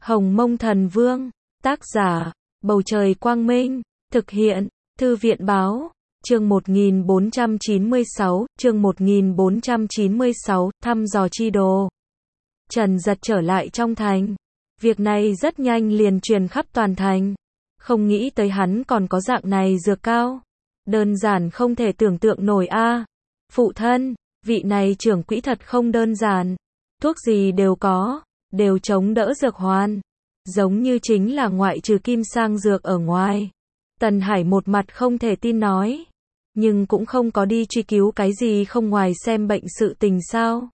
Hồng Mông Thần Vương, tác giả, Bầu Trời Quang Minh, thực hiện, Thư viện Báo, chương 1496, chương 1496, thăm dò chi đồ. Trần Giật trở lại trong thành. Việc này rất nhanh liền truyền khắp toàn thành. Không nghĩ tới hắn còn có dạng này dược cao. Đơn giản không thể tưởng tượng nổi a. Phụ thân, vị này trưởng quỹ thật không đơn giản. Thuốc gì đều có, đều chống đỡ dược hoàn. Giống như chính là ngoại trừ kim sang dược ở ngoài. Tần Hải một mặt không thể tin nói. Nhưng cũng không có đi truy cứu cái gì không ngoài xem bệnh sự tình sao.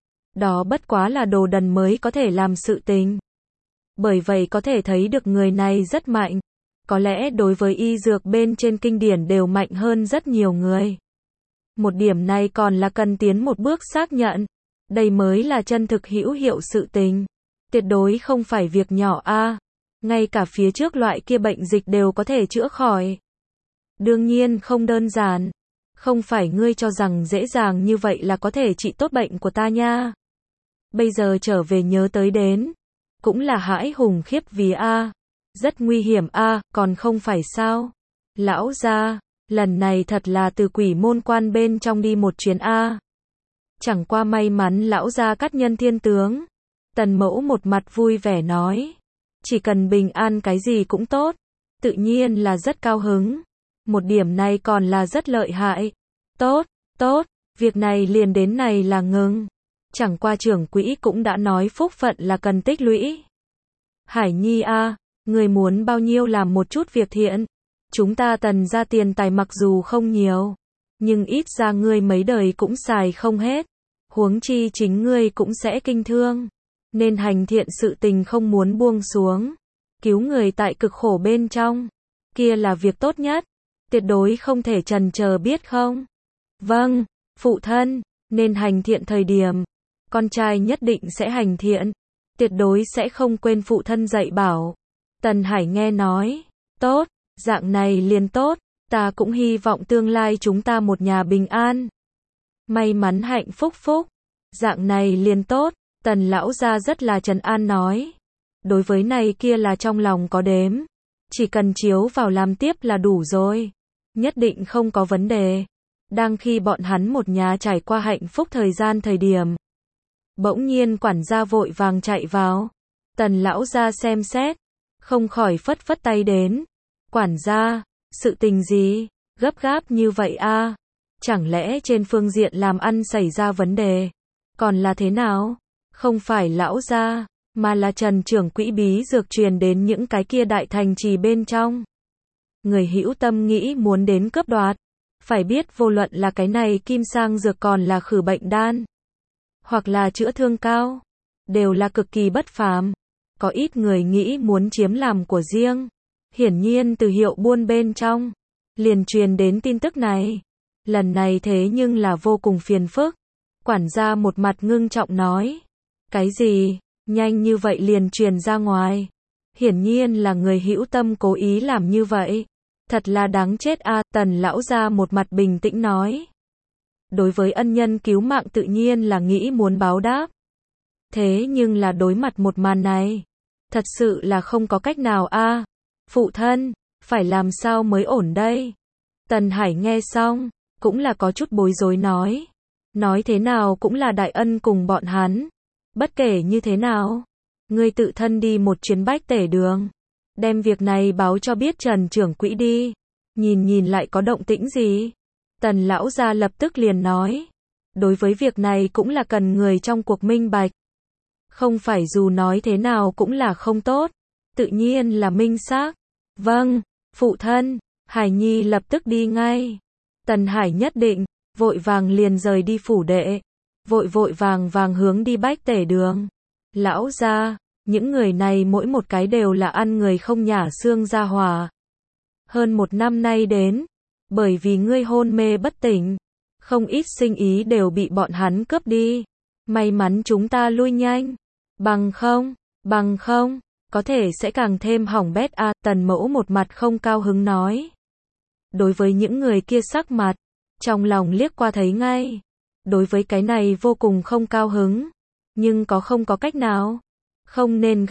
Đó bất quá là đồ đần mới có thể làm sự tình. Bởi vậy có thể thấy được người này rất mạnh. Có lẽ đối với y dược bên trên kinh điển đều mạnh hơn rất nhiều người. Một điểm này còn là cần tiến một bước xác nhận. Đây mới là chân thực hữu hiệu sự tình. Tuyệt đối không phải việc nhỏ a. Ngay cả phía trước loại kia bệnh dịch đều có thể chữa khỏi. Đương nhiên không đơn giản. Không phải ngươi cho rằng dễ dàng như vậy là có thể trị tốt bệnh của ta nha. Bây giờ trở về nhớ tới đến. Cũng là hãi hùng khiếp vì a. Rất nguy hiểm a, còn không phải sao. Lão gia, lần này thật là từ quỷ môn quan bên trong đi một chuyến a. Chẳng qua may mắn lão gia cắt nhân thiên tướng. Tần Mẫu một mặt vui vẻ nói. Chỉ cần bình an cái gì cũng tốt. Tự nhiên là rất cao hứng. Một điểm này còn là rất lợi hại. Tốt, tốt, việc này liền đến này là ngừng. Chẳng qua trưởng quỹ cũng đã nói phúc phận là cần tích lũy. Hải Nhi a, người muốn bao nhiêu làm một chút việc thiện. Chúng ta Tần ra tiền tài mặc dù không nhiều. Nhưng ít ra ngươi mấy đời cũng xài không hết. Huống chi chính ngươi cũng sẽ kinh thương. Nên hành thiện sự tình không muốn buông xuống. Cứu người tại cực khổ bên trong. Kia là việc tốt nhất. Tuyệt đối không thể chần chờ biết không? Vâng, phụ thân, nên hành thiện thời điểm. Con trai nhất định sẽ hành thiện. Tuyệt đối sẽ không quên phụ thân dạy bảo. Tần Hải nghe nói. Tốt, dạng này liền tốt. Ta cũng hy vọng tương lai chúng ta một nhà bình an. May mắn hạnh phúc phúc. Dạng này liền tốt. Tần lão gia rất là trấn an nói. Đối với này kia là trong lòng có đếm. Chỉ cần chiếu vào làm tiếp là đủ rồi. Nhất định không có vấn đề. Đang khi bọn hắn một nhà trải qua hạnh phúc thời điểm. Bỗng nhiên quản gia vội vàng chạy vào. Tần lão gia xem xét. Không khỏi phất phất tay đến. Quản gia, sự tình gì? Gấp gáp như vậy a? Chẳng lẽ trên phương diện làm ăn xảy ra vấn đề? Còn là thế nào? Không phải lão gia, mà là Trần trưởng quỹ bí dược truyền đến những cái kia đại thành trì bên trong. Người hữu tâm nghĩ muốn đến cướp đoạt. Phải biết vô luận là cái này kim sang dược còn là khử bệnh đan. Hoặc là chữa thương cao. Đều là cực kỳ bất phàm. Có ít người nghĩ muốn chiếm làm của riêng. Hiển nhiên từ hiệu buôn bên trong. Liền truyền đến tin tức này. Lần này thế nhưng là vô cùng phiền phức. Quản gia một mặt ngưng trọng nói. Cái gì? Nhanh như vậy liền truyền ra ngoài. Hiển nhiên là người hữu tâm cố ý làm như vậy. Thật là đáng chết a. Tần lão gia một mặt bình tĩnh nói. Đối với ân nhân cứu mạng tự nhiên là nghĩ muốn báo đáp. Thế nhưng là đối mặt một màn này. Thật sự là không có cách nào a. Phụ thân, phải làm sao mới ổn đây? Tần Hải nghe xong, cũng là có chút bối rối nói. Nói thế nào cũng là đại ân cùng bọn hắn. Bất kể như thế nào, ngươi tự thân đi một chuyến bách tể đường. Đem việc này báo cho biết Trần trưởng quỹ đi. Nhìn lại có động tĩnh gì. Tần lão gia lập tức liền nói. Đối với việc này cũng là cần người trong cuộc minh bạch. Không phải dù nói thế nào cũng là không tốt. Tự nhiên là minh xác. Vâng, phụ thân. Hải Nhi lập tức đi ngay. Tần Hải nhất định, vội vàng liền rời đi phủ đệ. Vội vàng hướng đi bách tể đường. Lão gia, những người này mỗi một cái đều là ăn người không nhả xương ra hỏa. Hơn một năm nay đến, bởi vì ngươi hôn mê bất tỉnh, không ít sinh ý đều bị bọn hắn cướp đi. May mắn chúng ta lui nhanh. Bằng không, có thể sẽ càng thêm hỏng bét a. Tần Mẫu một mặt không cao hứng nói. Đối với những người kia sắc mặt, trong lòng liếc qua thấy ngay. Đối với cái này vô cùng không cao hứng. Nhưng không có cách nào. Không nên gấp.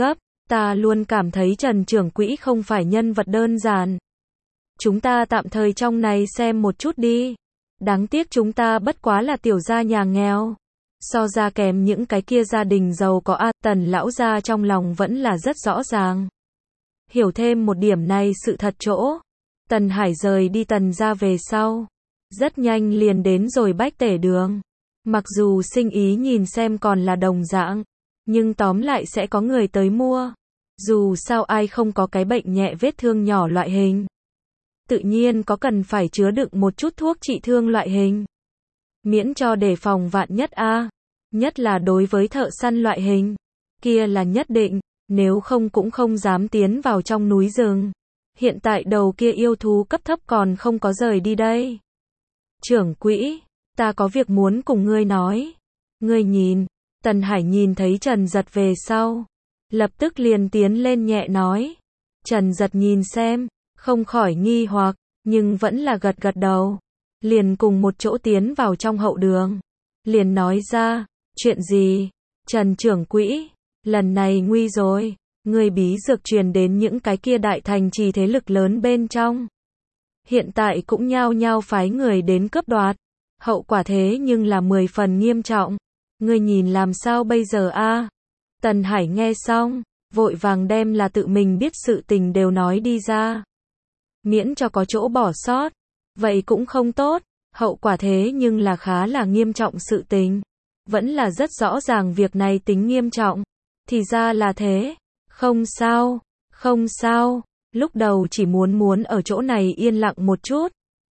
Ta luôn cảm thấy Trần trưởng quỹ không phải nhân vật đơn giản. Chúng ta tạm thời trong này xem một chút đi. Đáng tiếc chúng ta bất quá là tiểu gia nhà nghèo. So ra kém những cái kia gia đình giàu có a. Tần lão gia trong lòng vẫn là rất rõ ràng. Hiểu thêm một điểm này sự thật chỗ. Tần Hải rời đi Tần gia về sau. Rất nhanh liền đến rồi Bách Tể Đường. Mặc dù sinh ý nhìn xem còn là đồng dạng. Nhưng tóm lại sẽ có người tới mua. Dù sao ai không có cái bệnh nhẹ vết thương nhỏ loại hình. Tự nhiên có cần phải chứa đựng một chút thuốc trị thương loại hình. Miễn cho đề phòng vạn nhất a. Nhất là đối với thợ săn loại hình. Kia là nhất định, nếu không cũng không dám tiến vào trong núi rừng. Hiện tại đầu kia yêu thú cấp thấp còn không có rời đi đây. Trưởng quỹ, ta có việc muốn cùng ngươi nói. Ngươi nhìn, Tần Hải nhìn thấy Trần Giật về sau. Lập tức liền tiến lên nhẹ nói. Trần Giật nhìn xem, không khỏi nghi hoặc, nhưng vẫn là gật gật đầu. Liền cùng một chỗ tiến vào trong hậu đường. Liền nói ra, chuyện gì? Trần trưởng quỹ, lần này nguy rồi. Người bí dược truyền đến những cái kia đại thành trì thế lực lớn bên trong. Hiện tại cũng nhao nhao phái người đến cướp đoạt. Hậu quả thế nhưng là 10 phần nghiêm trọng. Ngươi nhìn làm sao bây giờ a? Tần Hải nghe xong, vội vàng đem là tự mình biết sự tình đều nói đi ra. Miễn cho có chỗ bỏ sót. Vậy cũng không tốt. Hậu quả thế nhưng là khá là nghiêm trọng sự tình. Vẫn là rất rõ ràng việc này tính nghiêm trọng. Thì ra là thế. Không sao, không sao. Lúc đầu chỉ muốn ở chỗ này yên lặng một chút.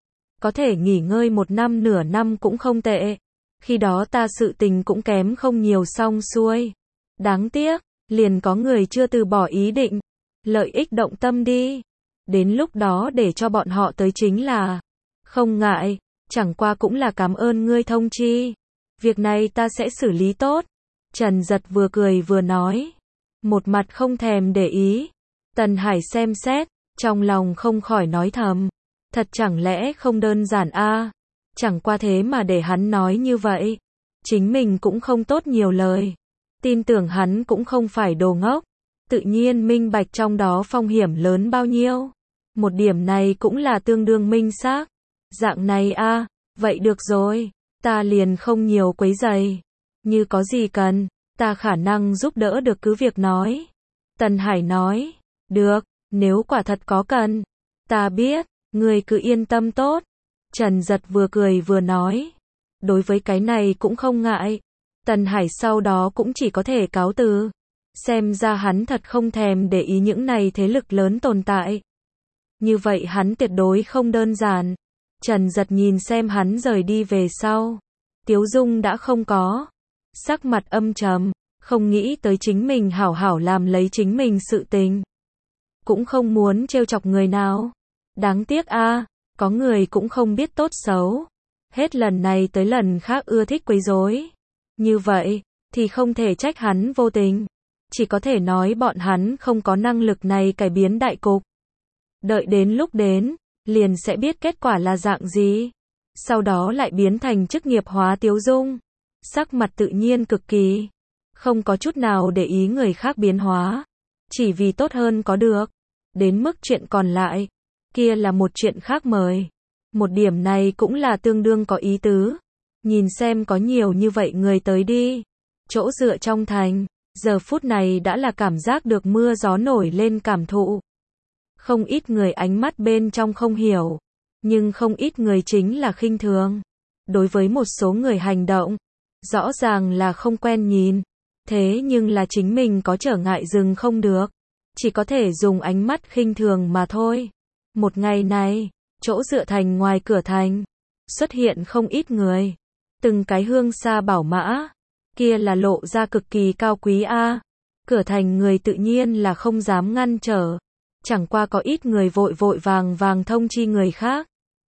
Có thể nghỉ ngơi 1 năm nửa năm cũng không tệ. Khi đó ta sự tình cũng kém không nhiều xong xuôi. Đáng tiếc, liền có người chưa từ bỏ ý định. Lợi ích động tâm đi. Đến lúc đó để cho bọn họ tới chính là. Không ngại, chẳng qua cũng là cảm ơn ngươi thông chi. Việc này ta sẽ xử lý tốt. Trần Giật vừa cười vừa nói. Một mặt không thèm để ý. Tần Hải xem xét, trong lòng không khỏi nói thầm. Thật chẳng lẽ không đơn giản a? Chẳng qua thế mà để hắn nói như vậy. Chính mình cũng không tốt nhiều lời. Tin tưởng hắn cũng không phải đồ ngốc. Tự nhiên minh bạch trong đó phong hiểm lớn bao nhiêu. Một điểm này cũng là tương đương minh xác. Dạng này a, vậy được rồi. Ta liền không nhiều quấy rầy. Như có gì cần, ta khả năng giúp đỡ được cứ việc nói. Tần Hải nói. Được, nếu quả thật có cần. Ta biết, ngươi cứ yên tâm tốt. Trần Giật vừa cười vừa nói. Đối với cái này cũng không ngại. Tần Hải sau đó cũng chỉ có thể cáo từ. Xem ra hắn thật không thèm để ý những này thế lực lớn tồn tại. Như vậy hắn tuyệt đối không đơn giản. Trần Giật nhìn xem hắn rời đi về sau. Tiếu dung đã không có. Sắc mặt âm trầm, không nghĩ tới chính mình hảo hảo làm lấy chính mình sự tình. Cũng không muốn trêu chọc người nào. Đáng tiếc a, có người cũng không biết tốt xấu. Hết lần này tới lần khác ưa thích quấy rối. Như vậy, thì không thể trách hắn vô tình. Chỉ có thể nói bọn hắn không có năng lực này cải biến đại cục. Đợi đến lúc đến, liền sẽ biết kết quả là dạng gì. Sau đó lại biến thành chức nghiệp hóa Tiếu dung. Sắc mặt tự nhiên cực kỳ. Không có chút nào để ý người khác biến hóa. Chỉ vì tốt hơn có được. Đến mức chuyện còn lại. Kia là một chuyện khác mời. Một điểm này cũng là tương đương có ý tứ. Nhìn xem có nhiều như vậy người tới đi. Chỗ dựa trong thành. Giờ phút này đã là cảm giác được mưa gió nổi lên cảm thụ. Không ít người ánh mắt bên trong không hiểu. Nhưng không ít người chính là khinh thường. Đối với một số người hành động. Rõ ràng là không quen nhìn. Thế nhưng là chính mình có trở ngại dừng không được. Chỉ có thể dùng ánh mắt khinh thường mà thôi. Một ngày này, chỗ dựa thành ngoài cửa thành. Xuất hiện không ít người. Từng cái hương xa bảo mã. Kia là lộ ra cực kỳ cao quý a. Cửa thành người tự nhiên là không dám ngăn trở. Chẳng qua có ít người vội vội vàng thông chi người khác.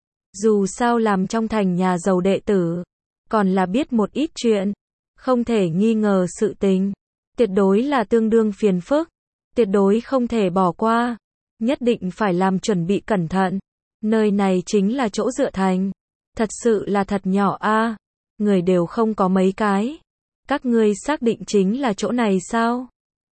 Dù sao làm trong thành nhà giàu đệ tử. Còn là biết một ít chuyện. Không thể nghi ngờ sự tình. Tuyệt đối là tương đương phiền phức. Tuyệt đối không thể bỏ qua. Nhất định phải làm chuẩn bị cẩn thận. Nơi này chính là chỗ dựa thành. Thật sự là thật nhỏ a. Người đều không có mấy cái. Các ngươi xác định chính là chỗ này sao?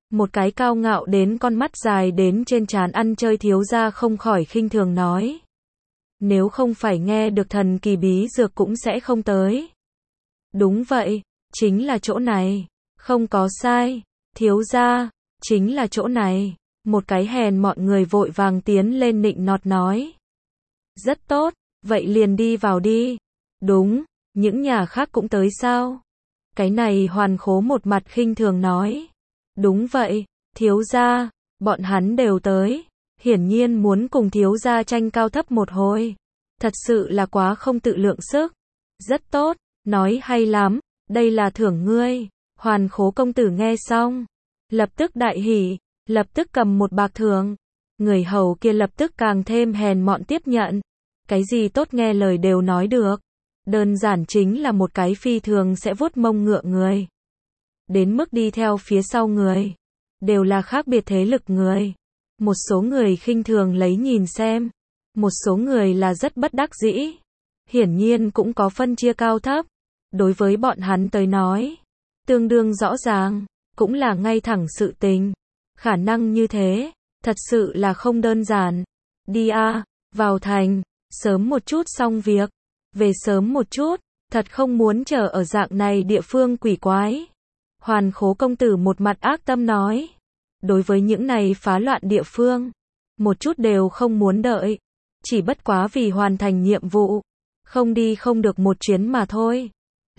Một cái cao ngạo đến con mắt dài đến trên trán ăn chơi thiếu gia không khỏi khinh thường nói. Nếu không phải nghe được thần kỳ bí dược cũng sẽ không tới. Đúng vậy, chính là chỗ này. Không có sai, thiếu gia, chính là chỗ này. Một cái hèn mọn người vội vàng tiến lên nịnh nọt nói. Rất tốt, vậy liền đi vào đi. Đúng, những nhà khác cũng tới sao? Cái này Hoàn Khố một mặt khinh thường nói. Đúng vậy, thiếu gia, bọn hắn đều tới. Hiển nhiên muốn cùng thiếu gia tranh cao thấp một hồi. Thật sự là quá không tự lượng sức. Rất tốt, nói hay lắm, đây là thưởng ngươi. Hoàn Khố công tử nghe xong, lập tức đại hỉ, lập tức cầm một bạc thưởng. Người hầu kia lập tức càng thêm hèn mọn tiếp nhận. Cái gì tốt nghe lời đều nói được. Đơn giản chính là một cái phi thường sẽ vuốt mông ngựa người. Đến mức đi theo phía sau người. Đều là khác biệt thế lực người. Một số người khinh thường lấy nhìn xem. Một số người là rất bất đắc dĩ. Hiển nhiên cũng có phân chia cao thấp. Đối với bọn hắn tới nói. Tương đương rõ ràng. Cũng là ngay thẳng sự tình. Khả năng như thế. Thật sự là không đơn giản. Đi a, vào thành. Sớm một chút xong việc. Về sớm một chút. Thật không muốn chờ ở dạng này địa phương quỷ quái. Hoàn Khố công tử một mặt ác tâm nói. Đối với những này phá loạn địa phương. Một chút đều không muốn đợi. Chỉ bất quá vì hoàn thành nhiệm vụ. Không đi không được một chuyến mà thôi.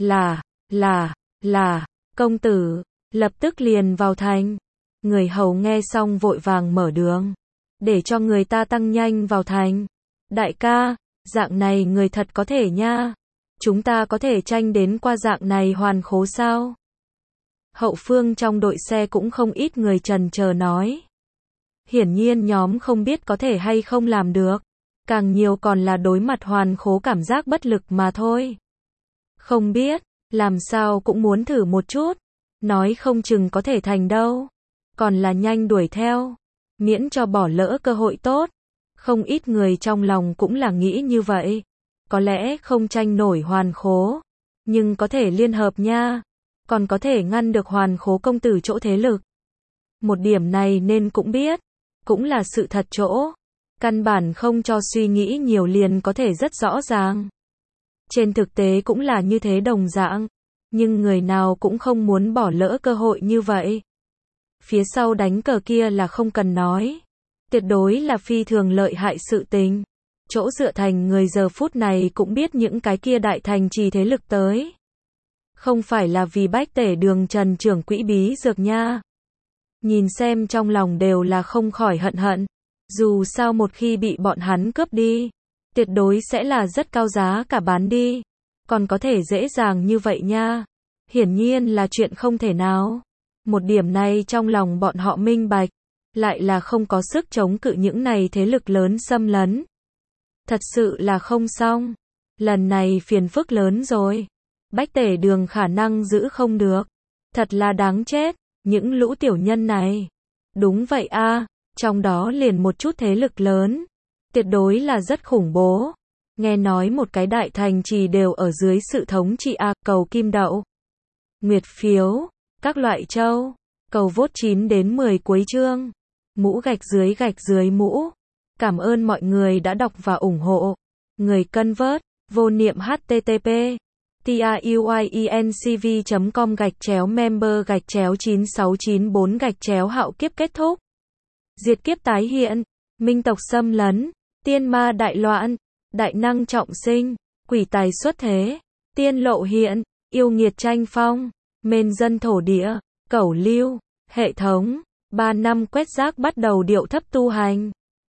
Là, công tử. Lập tức liền vào thành. Người hầu nghe xong vội vàng mở đường. Để cho người ta tăng nhanh vào thành. Đại ca, dạng này người thật có thể nha. Chúng ta có thể tranh đến qua dạng này Hoàn Khố sao? Hậu phương trong đội xe cũng không ít người chần chờ nói. Hiển nhiên nhóm không biết có thể hay không làm được. Càng nhiều còn là đối mặt Hoàn Khố cảm giác bất lực mà thôi. Không biết, làm sao cũng muốn thử một chút. Nói không chừng có thể thành đâu. Còn là nhanh đuổi theo. Miễn cho bỏ lỡ cơ hội tốt. Không ít người trong lòng cũng là nghĩ như vậy. Có lẽ không tranh nổi Hoàn Khố. Nhưng có thể liên hợp nha. Còn có thể ngăn được Hoàn Khố công tử chỗ thế lực. Một điểm này nên cũng biết. Cũng là sự thật chỗ. Căn bản không cho suy nghĩ nhiều liền có thể rất rõ ràng. Trên thực tế cũng là như thế đồng dạng. Nhưng người nào cũng không muốn bỏ lỡ cơ hội như vậy. Phía sau đánh cờ kia là không cần nói. Tuyệt đối là phi thường lợi hại sự tình. Chỗ dựa thành người giờ phút này cũng biết những cái kia đại thành trì thế lực tới. Không phải là vì Bách Tể Đường Trần trưởng quỹ bí dược nha. Nhìn xem trong lòng đều là không khỏi hận hận. Dù sao một khi bị bọn hắn cướp đi, tuyệt đối sẽ là rất cao giá cả bán đi. Còn có thể dễ dàng như vậy nha. Hiển nhiên là chuyện không thể nào. Một điểm này trong lòng bọn họ minh bạch. Lại là không có sức chống cự những này thế lực lớn xâm lấn. Thật sự là không xong. Lần này phiền phức lớn rồi. Bách Tể Đường khả năng giữ không được. Thật là đáng chết. Những lũ tiểu nhân này. Đúng vậy a, trong đó liền một chút thế lực lớn. Tuyệt đối là rất khủng bố. Nghe nói một cái đại thành trì đều ở dưới sự thống trị cầu kim đậu. Nguyệt phiếu. Các loại châu. Cầu vote 9 đến 10 cuối chương. Mũ gạch dưới mũ. Cảm ơn mọi người đã đọc và ủng hộ. Người cân vớt. Vô niệm http truyencv.com/member/9694 hạo kiếp kết thúc. Diệt kiếp tái hiện. Minh tộc xâm lấn. Tiên ma đại loạn. Đại năng trọng sinh. Quỷ tài xuất thế. Tiên lộ hiện. Yêu nghiệt tranh phong. Mên dân thổ địa. Cẩu lưu. Hệ thống. 3 năm quét rác bắt đầu điệu thấp tu hành.